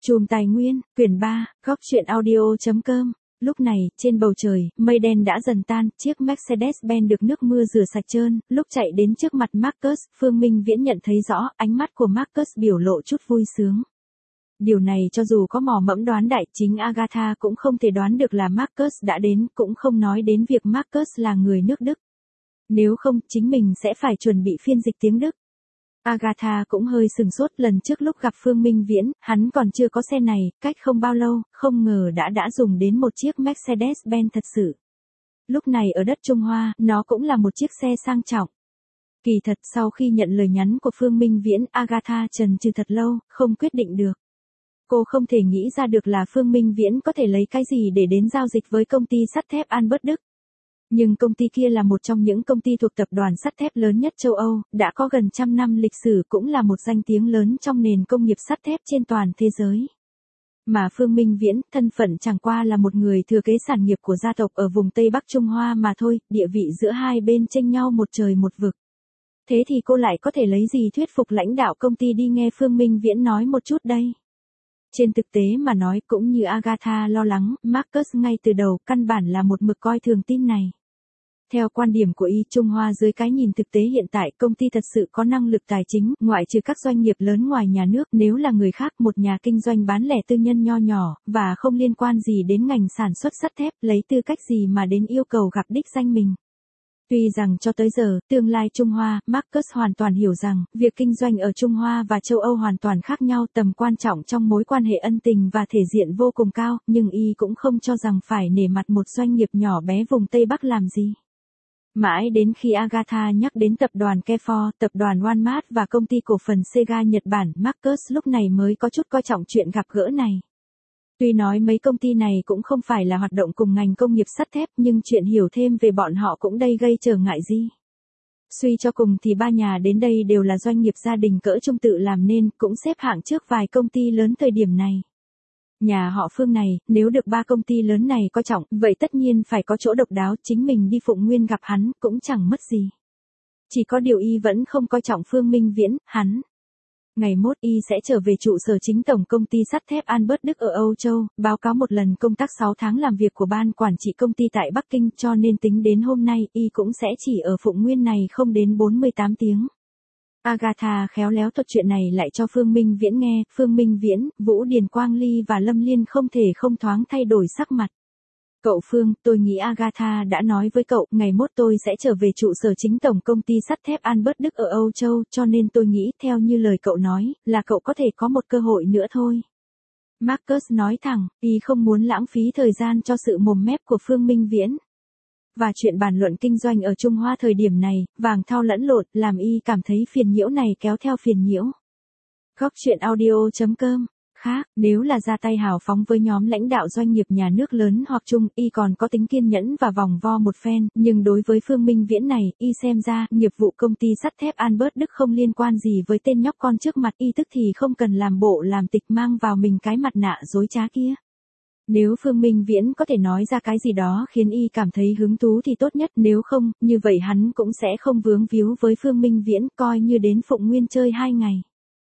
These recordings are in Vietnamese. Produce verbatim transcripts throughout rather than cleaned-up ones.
Chùm Tài Nguyên, quyển ba, góc truyện audio.com. Lúc này, trên bầu trời, mây đen đã dần tan, chiếc Mercedes-Benz được nước mưa rửa sạch trơn, lúc chạy đến trước mặt Marcus, Phương Minh Viễn nhận thấy rõ, ánh mắt của Marcus biểu lộ chút vui sướng. Điều này cho dù có mò mẫm đoán đại, chính Agatha cũng không thể đoán được là Marcus đã đến, cũng không nói đến việc Marcus là người nước Đức. Nếu không, chính mình sẽ phải chuẩn bị phiên dịch tiếng Đức. Agatha cũng hơi sừng sốt, lần trước lúc gặp Phương Minh Viễn, hắn còn chưa có xe này, cách không bao lâu, không ngờ đã đã dùng đến một chiếc Mercedes-Benz thật sự. Lúc này ở đất Trung Hoa, nó cũng là một chiếc xe sang trọng. Kỳ thật, sau khi nhận lời nhắn của Phương Minh Viễn, Agatha chần chừ thật lâu, không quyết định được. Cô không thể nghĩ ra được là Phương Minh Viễn có thể lấy cái gì để đến giao dịch với công ty sắt thép Albert Đức. Nhưng công ty kia là một trong những công ty thuộc tập đoàn sắt thép lớn nhất châu Âu, đã có gần trăm năm lịch sử, cũng là một danh tiếng lớn trong nền công nghiệp sắt thép trên toàn thế giới. Mà Phương Minh Viễn, thân phận chẳng qua là một người thừa kế sản nghiệp của gia tộc ở vùng Tây Bắc Trung Hoa mà thôi, địa vị giữa hai bên chênh nhau một trời một vực. Thế thì cô lại có thể lấy gì thuyết phục lãnh đạo công ty đi nghe Phương Minh Viễn nói một chút đây? Trên thực tế mà nói, cũng như Agatha lo lắng, Marcus ngay từ đầu căn bản là một mực coi thường tin này. Theo quan điểm của y, Trung Hoa dưới cái nhìn thực tế hiện tại, công ty thật sự có năng lực tài chính, ngoại trừ các doanh nghiệp lớn ngoài nhà nước, nếu là người khác, một nhà kinh doanh bán lẻ tư nhân nho nhỏ, và không liên quan gì đến ngành sản xuất sắt thép, lấy tư cách gì mà đến yêu cầu gặp đích danh mình. Tuy rằng cho tới giờ, tương lai Trung Hoa, Marcus hoàn toàn hiểu rằng, việc kinh doanh ở Trung Hoa và châu Âu hoàn toàn khác nhau, tầm quan trọng trong mối quan hệ ân tình và thể diện vô cùng cao, nhưng y cũng không cho rằng phải nể mặt một doanh nghiệp nhỏ bé vùng Tây Bắc làm gì. Mãi đến khi Agatha nhắc đến tập đoàn Kefor, tập đoàn Walmart và công ty cổ phần Sega Nhật Bản, Marcus lúc này mới có chút coi trọng chuyện gặp gỡ này. Tuy nói mấy công ty này cũng không phải là hoạt động cùng ngành công nghiệp sắt thép, nhưng chuyện hiểu thêm về bọn họ cũng đây gây trở ngại gì. Suy cho cùng thì ba nhà đến đây đều là doanh nghiệp gia đình cỡ trung tự làm nên, cũng xếp hạng trước vài công ty lớn thời điểm này. Nhà họ Phương này, nếu được ba công ty lớn này coi trọng, vậy tất nhiên phải có chỗ độc đáo, chính mình đi Phụng Nguyên gặp hắn, cũng chẳng mất gì. Chỉ có điều y vẫn không coi trọng Phương Minh Viễn, hắn. Ngày mốt y sẽ trở về trụ sở chính tổng công ty sắt thép Albert Đức ở Âu Châu, báo cáo một lần công tác sáu tháng làm việc của ban quản trị công ty tại Bắc Kinh, cho nên tính đến hôm nay, y cũng sẽ chỉ ở Phụng Nguyên này không đến bốn mươi tám tiếng. Agatha khéo léo thuật chuyện này lại cho Phương Minh Viễn nghe, Phương Minh Viễn, Vũ Điền Quang Ly và Lâm Liên không thể không thoáng thay đổi sắc mặt. Cậu Phương, tôi nghĩ Agatha đã nói với cậu, ngày mốt tôi sẽ trở về trụ sở chính tổng công ty sắt thép Albert Đức ở Âu Châu, cho nên tôi nghĩ, theo như lời cậu nói, là cậu có thể có một cơ hội nữa thôi. Marcus nói thẳng, y không muốn lãng phí thời gian cho sự mồm mép của Phương Minh Viễn. Và chuyện bàn luận kinh doanh ở Trung Hoa thời điểm này, vàng thau lẫn lộn, làm y cảm thấy phiền nhiễu này kéo theo phiền nhiễu. Góc truyện audio.com. Khác, nếu là ra tay hào phóng với nhóm lãnh đạo doanh nghiệp nhà nước lớn hoặc chung, y còn có tính kiên nhẫn và vòng vo một phen, nhưng đối với Phương Minh Viễn này, y xem ra, nghiệp vụ công ty sắt thép Albert Đức không liên quan gì với tên nhóc con trước mặt y, tức thì không cần làm bộ làm tịch mang vào mình cái mặt nạ dối trá kia. Nếu Phương Minh Viễn có thể nói ra cái gì đó khiến y cảm thấy hứng thú thì tốt nhất, nếu không, như vậy hắn cũng sẽ không vướng víu với Phương Minh Viễn, coi như đến Phụng Nguyên chơi hai ngày.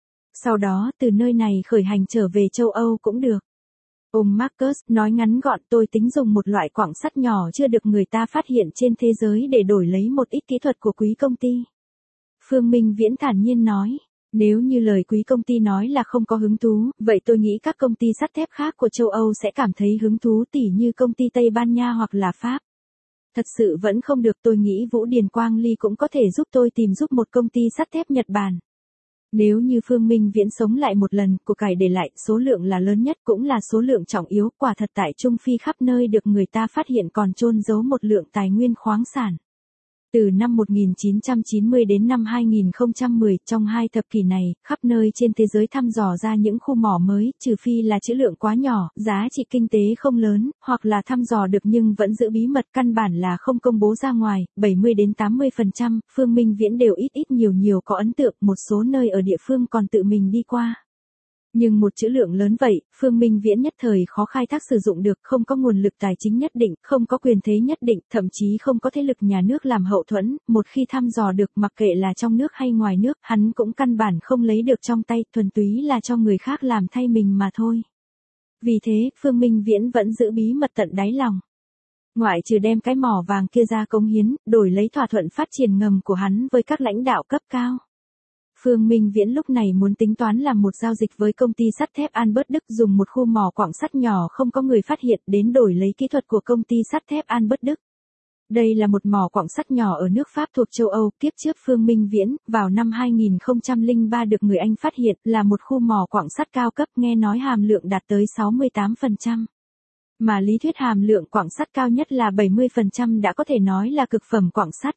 Sau đó, từ nơi này khởi hành trở về châu Âu cũng được. Ông Marcus nói ngắn gọn, tôi tính dùng một loại quặng sắt nhỏ chưa được người ta phát hiện trên thế giới để đổi lấy một ít kỹ thuật của quý công ty. Phương Minh Viễn thản nhiên nói. Nếu như lời quý công ty nói là không có hứng thú, vậy tôi nghĩ các công ty sắt thép khác của châu Âu sẽ cảm thấy hứng thú, tỉ như công ty Tây Ban Nha hoặc là Pháp. Thật sự vẫn không được, tôi nghĩ Vũ Điền Quang Ly cũng có thể giúp tôi tìm giúp một công ty sắt thép Nhật Bản. Nếu như Phương Minh Viễn sống lại một lần, của cải để lại, số lượng là lớn nhất cũng là số lượng trọng yếu, quả thật tại Trung Phi khắp nơi được người ta phát hiện còn chôn giấu một lượng tài nguyên khoáng sản. Từ năm một nghìn chín trăm chín mươi đến năm hai nghìn không trăm mười, trong hai thập kỷ này, khắp nơi trên thế giới thăm dò ra những khu mỏ mới, trừ phi là trữ lượng quá nhỏ, giá trị kinh tế không lớn, hoặc là thăm dò được nhưng vẫn giữ bí mật, căn bản là không công bố ra ngoài, bảy mươi đến tám mươi phần trăm, Phương Minh Viễn đều ít ít nhiều nhiều có ấn tượng, một số nơi ở địa phương còn tự mình đi qua. Nhưng một trữ lượng lớn vậy, Phương Minh Viễn nhất thời khó khai thác sử dụng được, không có nguồn lực tài chính nhất định, không có quyền thế nhất định, thậm chí không có thế lực nhà nước làm hậu thuẫn, một khi thăm dò được mặc kệ là trong nước hay ngoài nước, hắn cũng căn bản không lấy được trong tay, thuần túy là cho người khác làm thay mình mà thôi. Vì thế, Phương Minh Viễn vẫn giữ bí mật tận đáy lòng. Ngoại trừ đem cái mỏ vàng kia ra cống hiến, đổi lấy thỏa thuận phát triển ngầm của hắn với các lãnh đạo cấp cao. Phương Minh Viễn lúc này muốn tính toán làm một giao dịch với công ty sắt thép Albert Đức, dùng một khu mỏ quặng sắt nhỏ không có người phát hiện đến đổi lấy kỹ thuật của công ty sắt thép Albert Đức. Đây là một mỏ quặng sắt nhỏ ở nước Pháp thuộc châu Âu, kiếp trước Phương Minh Viễn, vào năm hai nghìn không trăm lẻ ba được người Anh phát hiện, là một khu mỏ quặng sắt cao cấp, nghe nói hàm lượng đạt tới sáu mươi tám phần trăm. Mà lý thuyết hàm lượng quặng sắt cao nhất là bảy mươi phần trăm đã có thể nói là cực phẩm quặng sắt.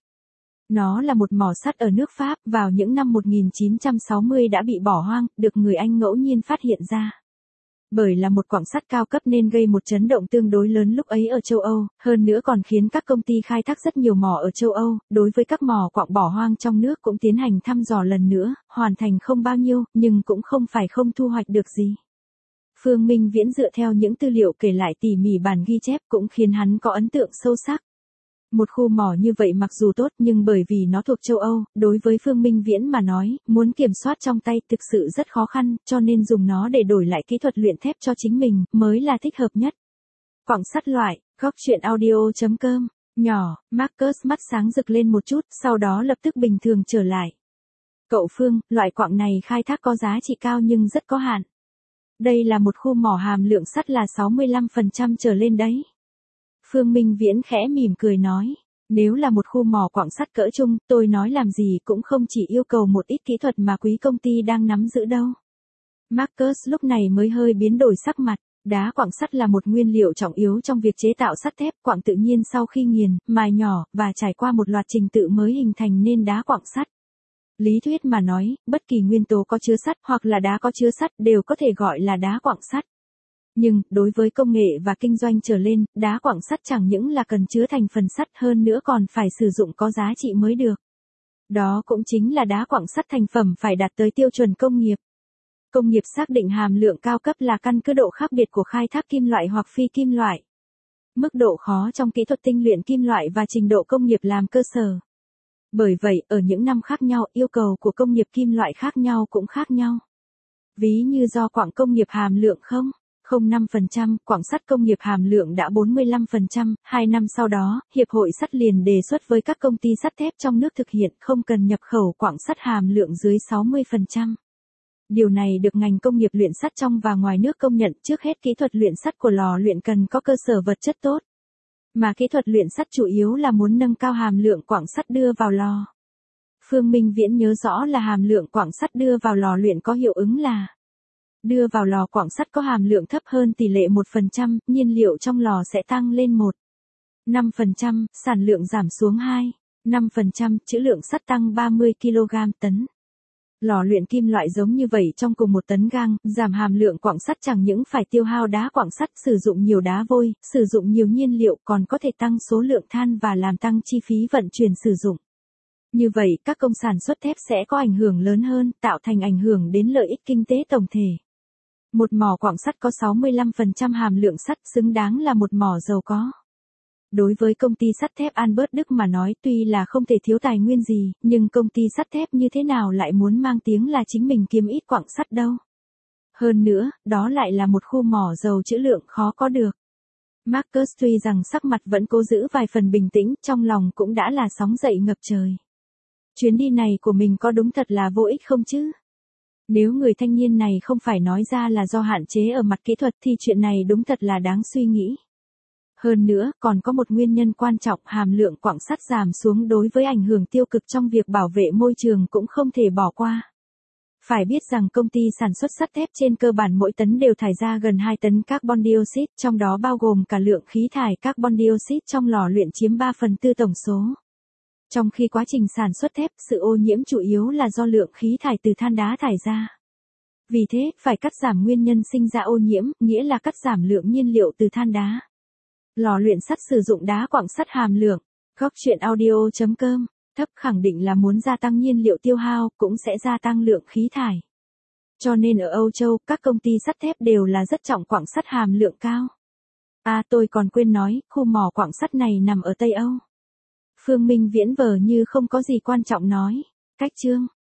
Nó là một mỏ sắt ở nước Pháp, vào những năm một nghìn chín trăm sáu mươi đã bị bỏ hoang, được người Anh ngẫu nhiên phát hiện ra. Bởi là một quặng sắt cao cấp nên gây một chấn động tương đối lớn lúc ấy ở châu Âu, hơn nữa còn khiến các công ty khai thác rất nhiều mỏ ở châu Âu, đối với các mỏ quặng bỏ hoang trong nước cũng tiến hành thăm dò lần nữa, hoàn thành không bao nhiêu, nhưng cũng không phải không thu hoạch được gì. Phương Minh Viễn dựa theo những tư liệu kể lại tỉ mỉ bản ghi chép cũng khiến hắn có ấn tượng sâu sắc. Một khu mỏ như vậy mặc dù tốt nhưng bởi vì nó thuộc châu Âu, đối với Phương Minh Viễn mà nói, muốn kiểm soát trong tay thực sự rất khó khăn, cho nên dùng nó để đổi lại kỹ thuật luyện thép cho chính mình, mới là thích hợp nhất. Quặng sắt loại, góc truyện audio chấm com, nhỏ, Marcus mắt sáng rực lên một chút, sau đó lập tức bình thường trở lại. Cậu Phương, loại quặng này khai thác có giá trị cao nhưng rất có hạn. Đây là một khu mỏ hàm lượng sắt là sáu mươi lăm phần trăm trở lên đấy. Phương Minh Viễn khẽ mỉm cười nói, nếu là một khu mỏ quặng sắt cỡ trung, tôi nói làm gì cũng không chỉ yêu cầu một ít kỹ thuật mà quý công ty đang nắm giữ đâu. Marcus lúc này mới hơi biến đổi sắc mặt, đá quặng sắt là một nguyên liệu trọng yếu trong việc chế tạo sắt thép, quặng tự nhiên sau khi nghiền, mài nhỏ, và trải qua một loạt trình tự mới hình thành nên đá quặng sắt. Lý thuyết mà nói, bất kỳ nguyên tố có chứa sắt hoặc là đá có chứa sắt đều có thể gọi là đá quặng sắt. Nhưng, đối với công nghệ và kinh doanh trở lên, đá quặng sắt chẳng những là cần chứa thành phần sắt hơn nữa còn phải sử dụng có giá trị mới được. Đó cũng chính là đá quặng sắt thành phẩm phải đạt tới tiêu chuẩn công nghiệp. Công nghiệp xác định hàm lượng cao cấp là căn cứ độ khác biệt của khai thác kim loại hoặc phi kim loại. Mức độ khó trong kỹ thuật tinh luyện kim loại và trình độ công nghiệp làm cơ sở. Bởi vậy, ở những năm khác nhau, yêu cầu của công nghiệp kim loại khác nhau cũng khác nhau. Ví như do quặng công nghiệp hàm lượng không phẩy không năm phần trăm, quặng sắt công nghiệp hàm lượng đã bốn mươi lăm phần trăm, hai năm sau đó, Hiệp hội Sắt liền đề xuất với các công ty sắt thép trong nước thực hiện không cần nhập khẩu quặng sắt hàm lượng dưới sáu mươi phần trăm. Điều này được ngành công nghiệp luyện sắt trong và ngoài nước công nhận, trước hết kỹ thuật luyện sắt của lò luyện cần có cơ sở vật chất tốt. Mà kỹ thuật luyện sắt chủ yếu là muốn nâng cao hàm lượng quặng sắt đưa vào lò. Phương Minh Viễn nhớ rõ là hàm lượng quặng sắt đưa vào lò luyện có hiệu ứng là đưa vào lò quặng sắt có hàm lượng thấp hơn tỷ lệ một phần trăm, nhiên liệu trong lò sẽ tăng lên một phẩy năm phần trăm, sản lượng giảm xuống hai phẩy năm phần trăm, trữ lượng sắt tăng ba mươi ki lô gam tấn. Lò luyện kim loại giống như vậy trong cùng một tấn gang, giảm hàm lượng quặng sắt chẳng những phải tiêu hao đá quặng sắt, sử dụng nhiều đá vôi, sử dụng nhiều nhiên liệu, còn có thể tăng số lượng than và làm tăng chi phí vận chuyển sử dụng. Như vậy, các công sản xuất thép sẽ có ảnh hưởng lớn hơn, tạo thành ảnh hưởng đến lợi ích kinh tế tổng thể. Một mỏ quặng sắt có sáu mươi lăm phần trăm hàm lượng sắt xứng đáng là một mỏ giàu có. Đối với công ty sắt thép Albert Đức mà nói tuy là không thể thiếu tài nguyên gì, nhưng công ty sắt thép như thế nào lại muốn mang tiếng là chính mình kiếm ít quặng sắt đâu. Hơn nữa, đó lại là một khu mỏ giàu trữ lượng khó có được. Marcus tuy rằng sắc mặt vẫn cố giữ vài phần bình tĩnh, trong lòng cũng đã là sóng dậy ngập trời. Chuyến đi này của mình có đúng thật là vô ích không chứ? Nếu người thanh niên này không phải nói ra là do hạn chế ở mặt kỹ thuật thì chuyện này đúng thật là đáng suy nghĩ. Hơn nữa, còn có một nguyên nhân quan trọng, hàm lượng quặng sắt giảm xuống đối với ảnh hưởng tiêu cực trong việc bảo vệ môi trường cũng không thể bỏ qua. Phải biết rằng công ty sản xuất sắt thép trên cơ bản mỗi tấn đều thải ra gần hai tấn carbon dioxide, trong đó bao gồm cả lượng khí thải carbon dioxide trong lò luyện chiếm ba phần tư tổng số. Trong khi quá trình sản xuất thép, sự ô nhiễm chủ yếu là do lượng khí thải từ than đá thải ra. Vì thế, phải cắt giảm nguyên nhân sinh ra ô nhiễm, nghĩa là cắt giảm lượng nhiên liệu từ than đá. Lò luyện sắt sử dụng đá quặng sắt hàm lượng, góc truyện audio chấm com, thấp khẳng định là muốn gia tăng nhiên liệu tiêu hao, cũng sẽ gia tăng lượng khí thải. Cho nên ở Âu Châu, các công ty sắt thép đều là rất trọng quặng sắt hàm lượng cao. À tôi còn quên nói, khu mỏ quặng sắt này nằm ở Tây Âu. Phương Minh Viễn vờ như không có gì quan trọng nói. Cách chương.